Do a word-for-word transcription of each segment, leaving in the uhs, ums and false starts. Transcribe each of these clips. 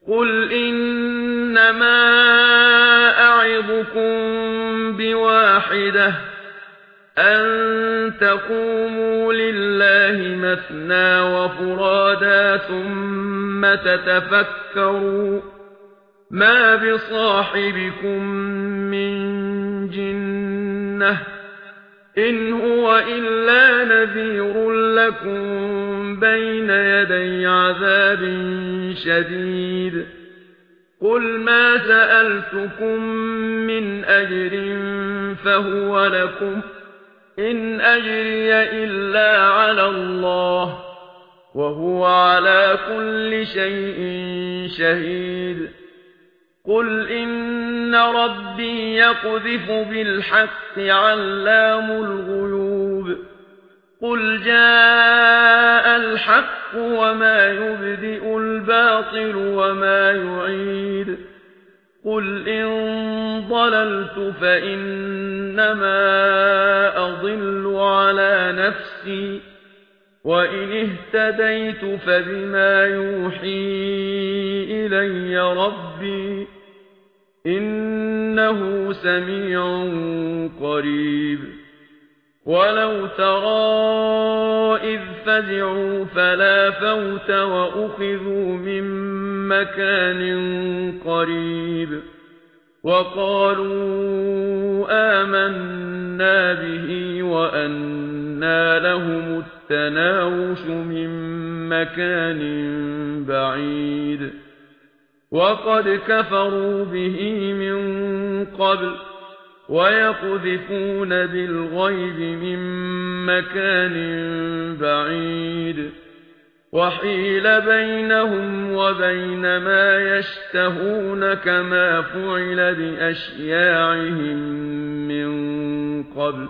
قل إنما أعظكم بواحدة أن تقوموا لله مثنى وفرادا ثم تتفكروا ما بصاحبكم من جنة إن هو إلا نذير لكم بين يدي عذاب شديد قل ما سألتكم من أجر فهو لكم إن أجري إلا على الله وهو على كل شيء شهيد قل إن ربي يقذف بالحق علام الغيوب قل جاء الحق وما يبدئ الباطل وما يعيد قل إن ضللت فإنما أضل على نفسي وإن اهتديت فبما يوحي إلي ربي إنه سميع قريب ولو ترى إذ فزعوا فلا فوت وأخذوا من مكان قريب وقالوا آمنا به وأنى لهم التناوش من مكان بعيد وقد كفروا به من قبل ويقذفون بالغيب من مكان بعيد وحيل بينهم وبين ما يشتهون كما فعل بأشياعهم من قبل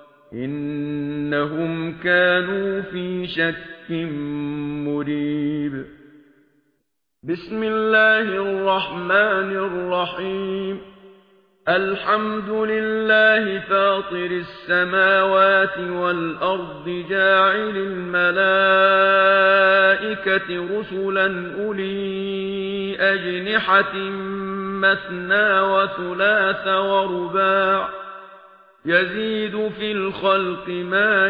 إنهم كانوا في شك مريب بسم الله الرحمن الرحيم الحمد لله فاطر السماوات والأرض جاعل الملائكة رسلا أولي أجنحة مثنى وثلاث ورباع يزيد في الخلق ما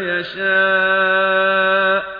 يشاء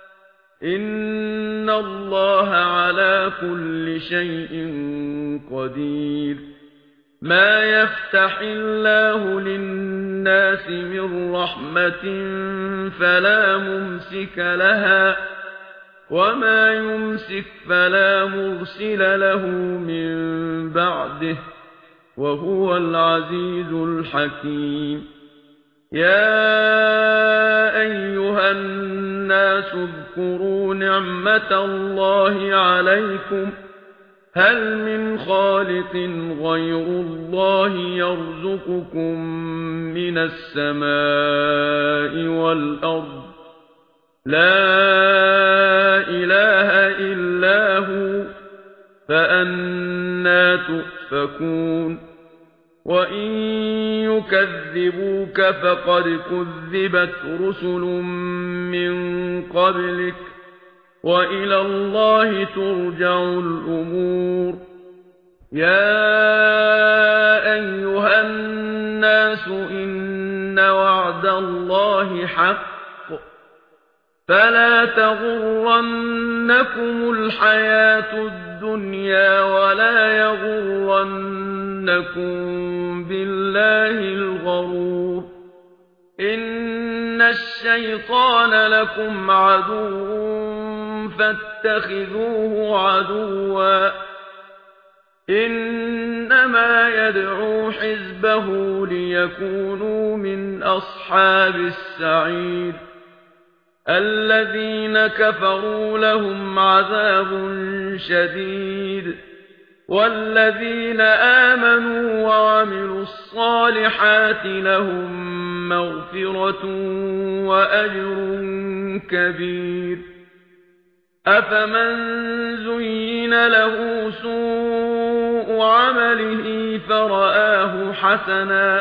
إن الله على كل شيء قدير ما يفتح الله للناس من رحمة فلا ممسك لها وما يمسك فلا مرسل له من بعده وهو العزيز الحكيم يا أيها الناس اذكروا نعمة الله عليكم هل من خالق غير الله يرزقكم من السماء والأرض لا إله إلا هو فأنى تؤفكون وإن يكذبوك فقد كذبت رسل من قبلك وإلى الله ترجع الأمور يا أيها الناس إن وعد الله حق فلا تغرنكم الحياة الدنيا ولا يغرنكم بالله الغرور إن الشيطان لكم عدو فاتخذوه عدوا إنما يدعو حزبه ليكونوا من أصحاب السعير الذين كفروا لهم عذاب شديد والذين آمنوا وعملوا الصالحات لهم مغفرة وأجر كبير أفمن زين له سوء عمله فرآه حسنا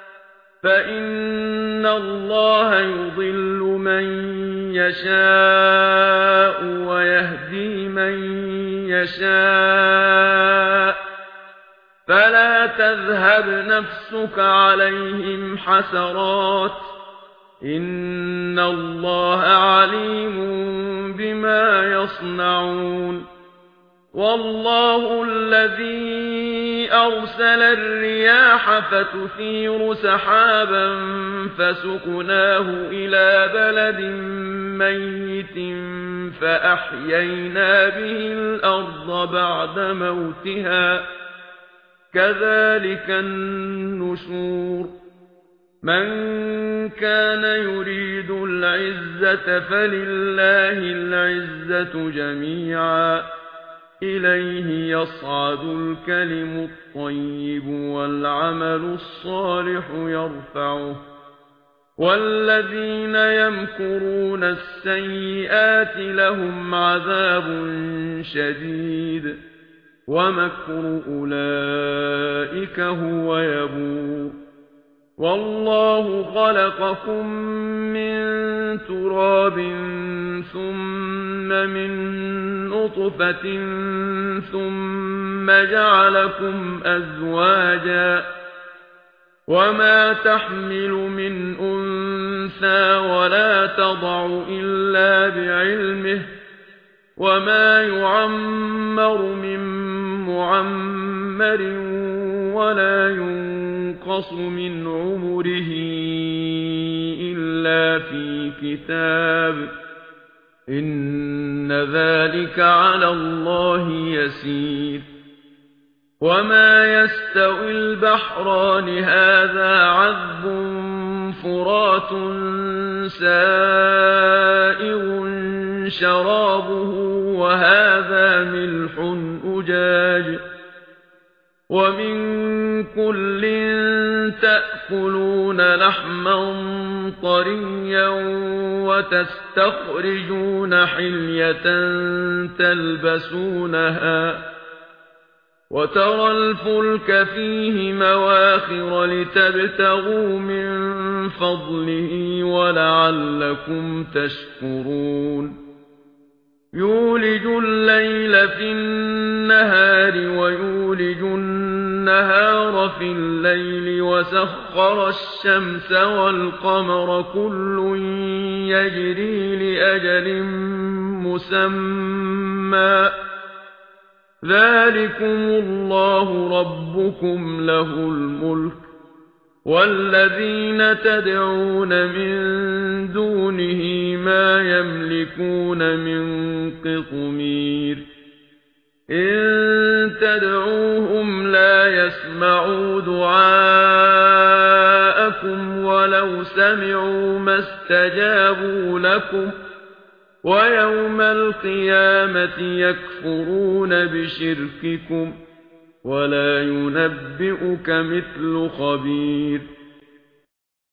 فإن الله يضل من يشاء ويهدي من يشاء فلا تذهب نفسك عليهم حسرات إن الله عليم بما يصنعون والله الذي أرسل الرياح فتثير سحابا فسقناه إلى بلد ميت فأحيينا به الأرض بعد موتها كذلك النشور من كان يريد العزة فلله العزة جميعا إليه يصعد الكلم الطيب والعمل الصالح يرفعه والذين يمكرون السيئات لهم عذاب شديد ومكر أولئك هو يبور والله خلقكم من تراب ثم من نطفة ثم جعلكم أزواجا وما تحمل من أنثى ولا تضع إلا بعلمه وما يعمر من معمر ولا ينقص من عمره إلا في كتاب إن ذلك على الله يسير وما يستوي البحران هذا عذب فرات سائغ شرابه وهذا ملح أجاج ومن كل تأكلون لحما طريا وتستخرجون حلية تلبسونها وترى الفلك فيه مواخر لتبتغوا من فضله ولعلكم تشكرون يولج الليل في النهار ويولج النهار في الليل وسخر الشمس والقمر كل يجري لأجل مسمى ذلكم الله ربكم له الملك والذين تدعون من دونه ما يملكون من قطمير إن تدعوهم لا يسمعوا دعاءكم ولو سمعوا ما استجابوا لكم ويوم القيامة يكفرون بشرككم ولا ينبئك مثل خبير